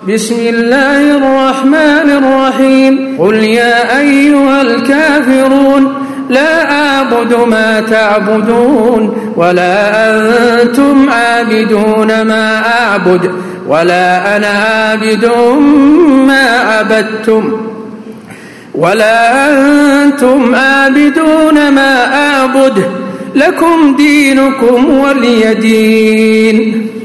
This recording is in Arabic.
بسم الله الرحمن الرحيم قل يا أيها الكافرون لا أعبد ما تعبدون ولا أنتم عابدون ما أعبد ولا أنا عابد ما عبدتم ولا أنتم عابدون ما أعبد لكم دينكم ولي دين.